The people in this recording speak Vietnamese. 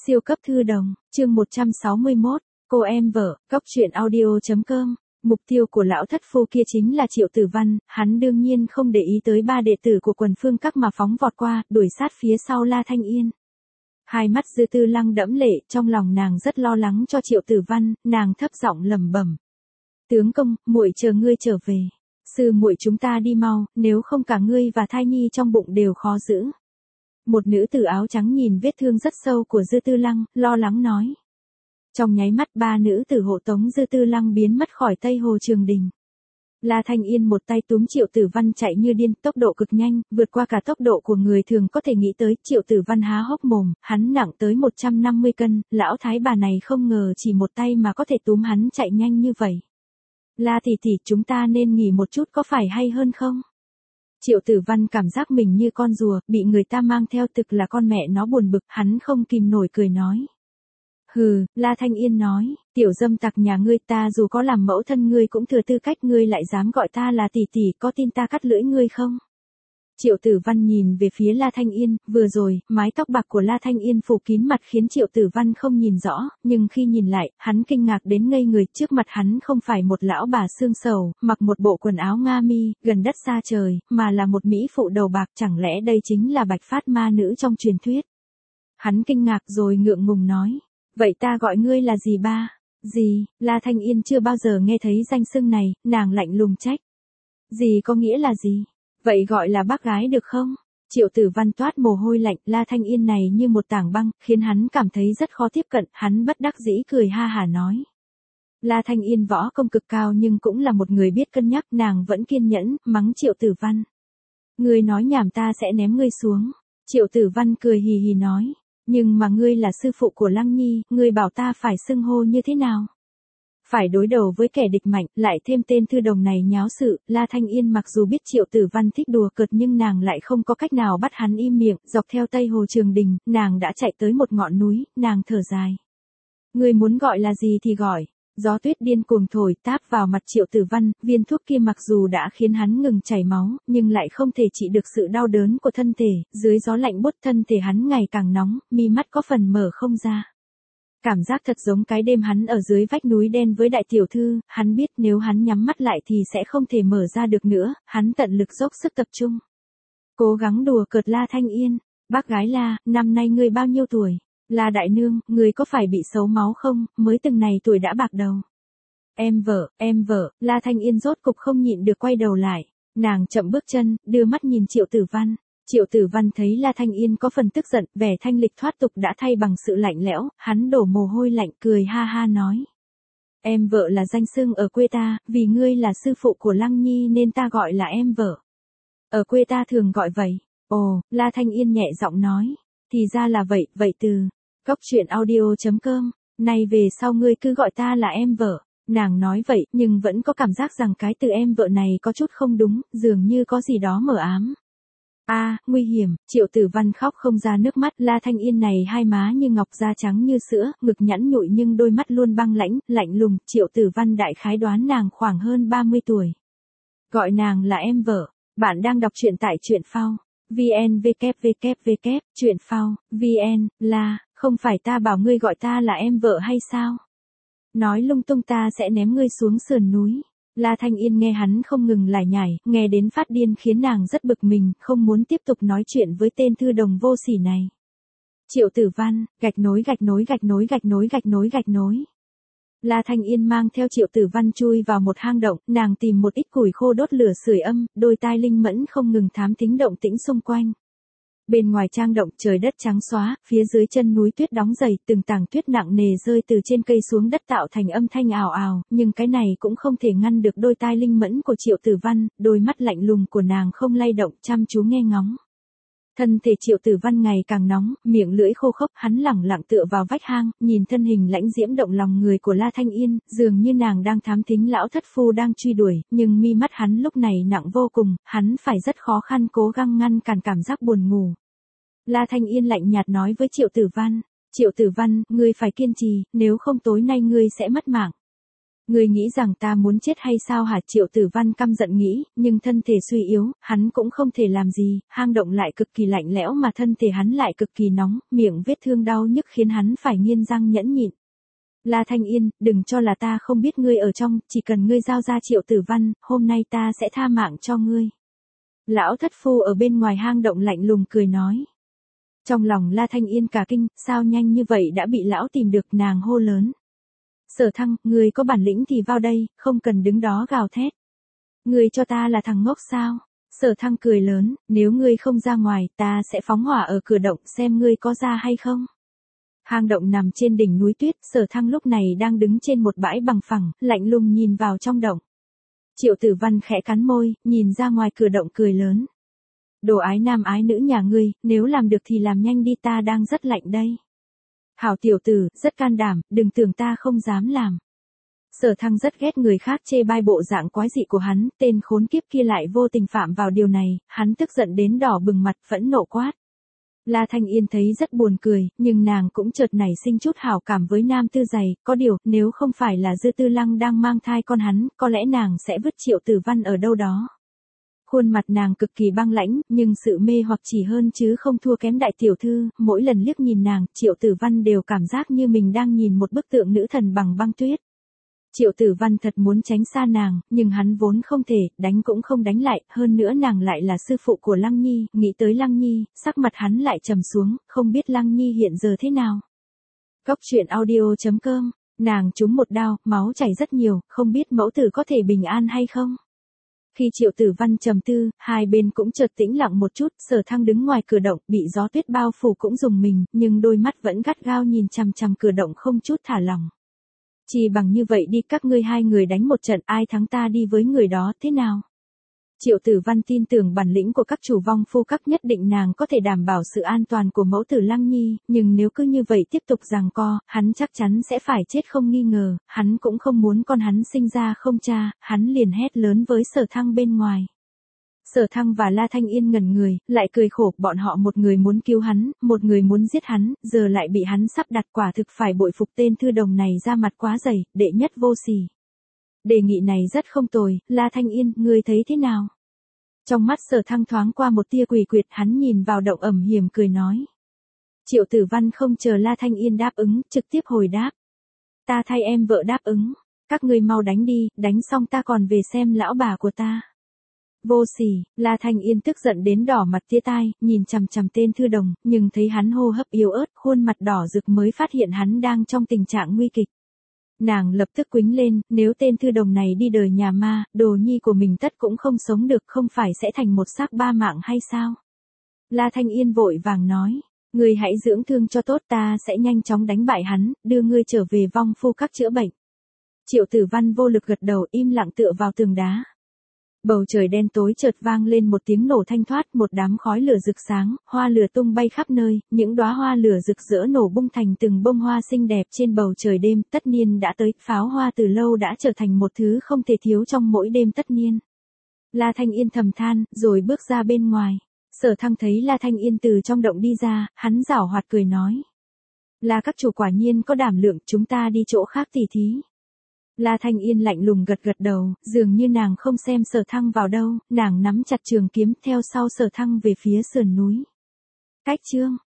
Siêu cấp thư đồng, chương 161, cô em vợ, góc truyện audio.com. Mục tiêu của lão thất phu kia chính là Triệu Tử Văn, hắn đương nhiên không để ý tới ba đệ tử của Quần Phương Các mà phóng vọt qua, đuổi sát phía sau La Thanh Yên. Hai mắt Dư Tư Lăng đẫm lệ, trong lòng nàng rất lo lắng cho Triệu Tử Văn, nàng thấp giọng lẩm bẩm: "Tướng công, muội chờ ngươi trở về. Sư muội chúng ta đi mau, nếu không cả ngươi và thai nhi trong bụng đều khó giữ." Một nữ tử áo trắng nhìn vết thương rất sâu của Dư Tư Lăng, lo lắng nói. Trong nháy mắt ba nữ tử hộ tống Dư Tư Lăng biến mất khỏi Tây Hồ Trường Đình. La Thanh Yên một tay túm Triệu Tử Văn chạy như điên, tốc độ cực nhanh, vượt qua cả tốc độ của người thường có thể nghĩ tới. Triệu Tử Văn há hốc mồm, hắn nặng tới 150 cân, lão thái bà này không ngờ chỉ một tay mà có thể túm hắn chạy nhanh như vậy. La tỷ tỷ, chúng ta nên nghỉ một chút có phải hay hơn không? Triệu Tử Văn cảm giác mình như con rùa, bị người ta mang theo, thực là con mẹ nó buồn bực, hắn không kìm nổi cười nói. Hừ, La Thanh Yên nói, tiểu dâm tặc nhà ngươi, ta dù có làm mẫu thân ngươi cũng thừa tư cách, ngươi lại dám gọi ta là tỷ tỷ, có tin ta cắt lưỡi ngươi không? Triệu Tử Văn nhìn về phía La Thanh Yên, vừa rồi, mái tóc bạc của La Thanh Yên phủ kín mặt khiến Triệu Tử Văn không nhìn rõ, nhưng khi nhìn lại, hắn kinh ngạc đến ngây người, trước mặt hắn không phải một lão bà xương sầu, mặc một bộ quần áo nga mi, gần đất xa trời, mà là một mỹ phụ đầu bạc, chẳng lẽ đây chính là Bạch Phát ma nữ trong truyền thuyết? Hắn kinh ngạc rồi ngượng ngùng nói, vậy ta gọi ngươi là gì ba? Gì? La Thanh Yên chưa bao giờ nghe thấy danh xưng này, nàng lạnh lùng trách. Gì có nghĩa là gì? Vậy gọi là bác gái được không? Triệu Tử Văn toát mồ hôi lạnh, La Thanh Yên này như một tảng băng, khiến hắn cảm thấy rất khó tiếp cận, hắn bất đắc dĩ cười ha hả nói. La Thanh Yên võ công cực cao nhưng cũng là một người biết cân nhắc, nàng vẫn kiên nhẫn, mắng Triệu Tử Văn. Ngươi nói nhảm, ta sẽ ném ngươi xuống. Triệu Tử Văn cười hì hì nói, nhưng mà ngươi là sư phụ của Lăng Nhi, ngươi bảo ta phải xưng hô như thế nào? Phải đối đầu với kẻ địch mạnh, lại thêm tên thư đồng này nháo sự, La Thanh Yên mặc dù biết Triệu Tử Văn thích đùa cợt nhưng nàng lại không có cách nào bắt hắn im miệng, dọc theo Tây Hồ Trường Đình, nàng đã chạy tới một ngọn núi, nàng thở dài. Ngươi muốn gọi là gì thì gọi. Gió tuyết điên cuồng thổi táp vào mặt Triệu Tử Văn, viên thuốc kia mặc dù đã khiến hắn ngừng chảy máu, nhưng lại không thể trị được sự đau đớn của thân thể, dưới gió lạnh buốt thân thể hắn ngày càng nóng, mi mắt có phần mở không ra. Cảm giác thật giống cái đêm hắn ở dưới vách núi đen với đại tiểu thư, hắn biết nếu hắn nhắm mắt lại thì sẽ không thể mở ra được nữa, hắn tận lực dốc sức tập trung. Cố gắng đùa cợt La Thanh Yên, bác gái La, năm nay ngươi bao nhiêu tuổi? La đại nương, ngươi có phải bị xấu máu không, mới từng này tuổi đã bạc đầu. Em vợ, La Thanh Yên rốt cục không nhịn được quay đầu lại, nàng chậm bước chân, đưa mắt nhìn Triệu Tử Văn. Triệu Tử Văn thấy La Thanh Yên có phần tức giận, vẻ thanh lịch thoát tục đã thay bằng sự lạnh lẽo, hắn đổ mồ hôi lạnh cười ha ha nói. Em vợ là danh xưng ở quê ta, vì ngươi là sư phụ của Lăng Nhi nên ta gọi là em vợ. Ở quê ta thường gọi vậy. Ồ, La Thanh Yên nhẹ giọng nói. Thì ra là vậy, vậy từ góc truyện audio.com, nay về sau ngươi cứ gọi ta là em vợ. Nàng nói vậy, nhưng vẫn có cảm giác rằng cái từ em vợ này có chút không đúng, dường như có gì đó mờ ám. Nguy hiểm, Triệu Tử Văn khóc không ra nước mắt, La Thanh Yên này hai má như ngọc, da trắng như sữa, ngực nhẵn nhụi nhưng đôi mắt luôn băng lãnh, lạnh lùng, Triệu Tử Văn đại khái đoán nàng khoảng hơn 30 tuổi. Gọi nàng là em vợ. Bạn đang đọc truyện tại truyện phao. VN www, truyện phao, VN, là, không phải ta bảo ngươi gọi ta là em vợ hay sao? Nói lung tung ta sẽ ném ngươi xuống sườn núi. La Thanh Yên nghe hắn không ngừng lải nhải, nghe đến phát điên khiến nàng rất bực mình, không muốn tiếp tục nói chuyện với tên thư đồng vô sỉ này. Triệu Tử Văn, gạch nối. La Thanh Yên mang theo Triệu Tử Văn chui vào một hang động, nàng tìm một ít củi khô đốt lửa sưởi âm, đôi tai linh mẫn không ngừng thám thính động tĩnh xung quanh. Bên ngoài trang động trời đất trắng xóa, phía dưới chân núi tuyết đóng dày, từng tảng tuyết nặng nề rơi từ trên cây xuống đất tạo thành âm thanh ào ào, nhưng cái này cũng không thể ngăn được đôi tai linh mẫn của Triệu Tử Văn, đôi mắt lạnh lùng của nàng không lay động, chăm chú nghe ngóng. Thân thể Triệu Tử Văn ngày càng nóng, miệng lưỡi khô khốc, hắn lẳng lặng tựa vào vách hang, nhìn thân hình lãnh diễm động lòng người của La Thanh Yên, dường như nàng đang thám thính lão thất phu đang truy đuổi, nhưng mi mắt hắn lúc này nặng vô cùng, hắn phải rất khó khăn cố gắng ngăn cản cảm giác buồn ngủ. La Thanh Yên lạnh nhạt nói với Triệu Tử Văn, Triệu Tử Văn, ngươi phải kiên trì, nếu không tối nay ngươi sẽ mất mạng. Ngươi nghĩ rằng ta muốn chết hay sao hả? Triệu Tử Văn căm giận nghĩ, nhưng thân thể suy yếu, hắn cũng không thể làm gì, hang động lại cực kỳ lạnh lẽo mà thân thể hắn lại cực kỳ nóng, miệng vết thương đau nhức khiến hắn phải nghiến răng nhẫn nhịn. La Thanh Yên, đừng cho là ta không biết ngươi ở trong, chỉ cần ngươi giao ra Triệu Tử Văn, hôm nay ta sẽ tha mạng cho ngươi. Lão thất phu ở bên ngoài hang động lạnh lùng cười nói. Trong lòng La Thanh Yên cả kinh, sao nhanh như vậy đã bị lão tìm được, nàng hô lớn. Sở Thăng, ngươi có bản lĩnh thì vào đây, không cần đứng đó gào thét. Ngươi cho ta là thằng ngốc sao? Sở Thăng cười lớn, nếu ngươi không ra ngoài, ta sẽ phóng hỏa ở cửa động xem ngươi có ra hay không. Hang động nằm trên đỉnh núi tuyết, Sở Thăng lúc này đang đứng trên một bãi bằng phẳng, lạnh lùng nhìn vào trong động. Triệu Tử Văn khẽ cắn môi, nhìn ra ngoài cửa động cười lớn. Đồ ái nam ái nữ nhà ngươi, nếu làm được thì làm nhanh đi, ta đang rất lạnh đây. Hảo tiểu tử, rất can đảm, đừng tưởng ta không dám làm. Sở Thăng rất ghét người khác chê bai bộ dạng quái dị của hắn, tên khốn kiếp kia lại vô tình phạm vào điều này, hắn tức giận đến đỏ bừng mặt, phẫn nộ quát. La Thanh Yên thấy rất buồn cười, nhưng nàng cũng chợt nảy sinh chút hảo cảm với nam tư dày, có điều, nếu không phải là Dư Tư Lăng đang mang thai con hắn, có lẽ nàng sẽ vứt Triệu Tử Văn ở đâu đó. Khuôn mặt nàng cực kỳ băng lãnh, nhưng sự mê hoặc chỉ hơn chứ không thua kém đại tiểu thư, mỗi lần liếc nhìn nàng, Triệu Tử Văn đều cảm giác như mình đang nhìn một bức tượng nữ thần bằng băng tuyết. Triệu Tử Văn thật muốn tránh xa nàng, nhưng hắn vốn không thể, đánh cũng không đánh lại, hơn nữa nàng lại là sư phụ của Lăng Nhi, nghĩ tới Lăng Nhi, sắc mặt hắn lại trầm xuống, không biết Lăng Nhi hiện giờ thế nào. Góc truyện audio.com, nàng trúng một đao, máu chảy rất nhiều, không biết mẫu tử có thể bình an hay không. Khi Triệu Tử Văn trầm tư, hai bên cũng chợt tĩnh lặng một chút, Sở Thăng đứng ngoài cửa động, bị gió tuyết bao phủ cũng rùng mình, nhưng đôi mắt vẫn gắt gao nhìn chằm chằm cửa động không chút thả lỏng. Chỉ bằng như vậy đi, các ngươi hai người đánh một trận, ai thắng ta đi với người đó, thế nào? Triệu Tử Văn tin tưởng bản lĩnh của các chủ vong phu các, nhất định nàng có thể đảm bảo sự an toàn của mẫu tử Lăng Nhi, nhưng nếu cứ như vậy tiếp tục giằng co, hắn chắc chắn sẽ phải chết không nghi ngờ, hắn cũng không muốn con hắn sinh ra không cha, hắn liền hét lớn với Sở Thăng bên ngoài. Sở Thăng và La Thanh Yên ngẩn người, lại cười khổ, bọn họ một người muốn cứu hắn, một người muốn giết hắn, giờ lại bị hắn sắp đặt, quả thực phải bội phục tên thư đồng này, ra mặt quá dày, đệ nhất vô sỉ. Đề nghị này rất không tồi, La Thanh Yên, ngươi thấy thế nào? Trong mắt Sở Thăng thoáng qua một tia quỷ quyệt, hắn nhìn vào động ẩm hiểm cười nói. Triệu Tử Văn không chờ La Thanh Yên đáp ứng, trực tiếp hồi đáp. Ta thay em vợ đáp ứng, các ngươi mau đánh đi, đánh xong ta còn về xem lão bà của ta. Vô sỉ, La Thanh Yên tức giận đến đỏ mặt tía tai, nhìn chằm chằm tên thư đồng, nhưng thấy hắn hô hấp yếu ớt, khuôn mặt đỏ rực mới phát hiện hắn đang trong tình trạng nguy kịch. Nàng lập tức quýnh lên, nếu tên thư đồng này đi đời nhà ma, đồ nhi của mình tất cũng không sống được, không phải sẽ thành một xác ba mạng hay sao? La Thanh Yên vội vàng nói, ngươi hãy dưỡng thương cho tốt, ta sẽ nhanh chóng đánh bại hắn, đưa ngươi trở về vong phu các chữa bệnh. Triệu Tử Văn vô lực gật đầu, im lặng tựa vào tường đá. Bầu trời đen tối chợt vang lên một tiếng nổ thanh thoát, một đám khói lửa rực sáng, hoa lửa tung bay khắp nơi, những đóa hoa lửa rực rỡ nổ bung thành từng bông hoa xinh đẹp trên bầu trời đêm, tất niên đã tới, pháo hoa từ lâu đã trở thành một thứ không thể thiếu trong mỗi đêm tất niên. La Thanh Yên thầm than, rồi bước ra bên ngoài. Sở Thăng thấy La Thanh Yên từ trong động đi ra, hắn giảo hoạt cười nói. Là các chủ quả nhiên có đảm lượng, chúng ta đi chỗ khác tỉ thí. La Thanh Yên lạnh lùng gật gật đầu, dường như nàng không xem Sở Thăng vào đâu, nàng nắm chặt trường kiếm theo sau Sở Thăng về phía sườn núi. Cách chương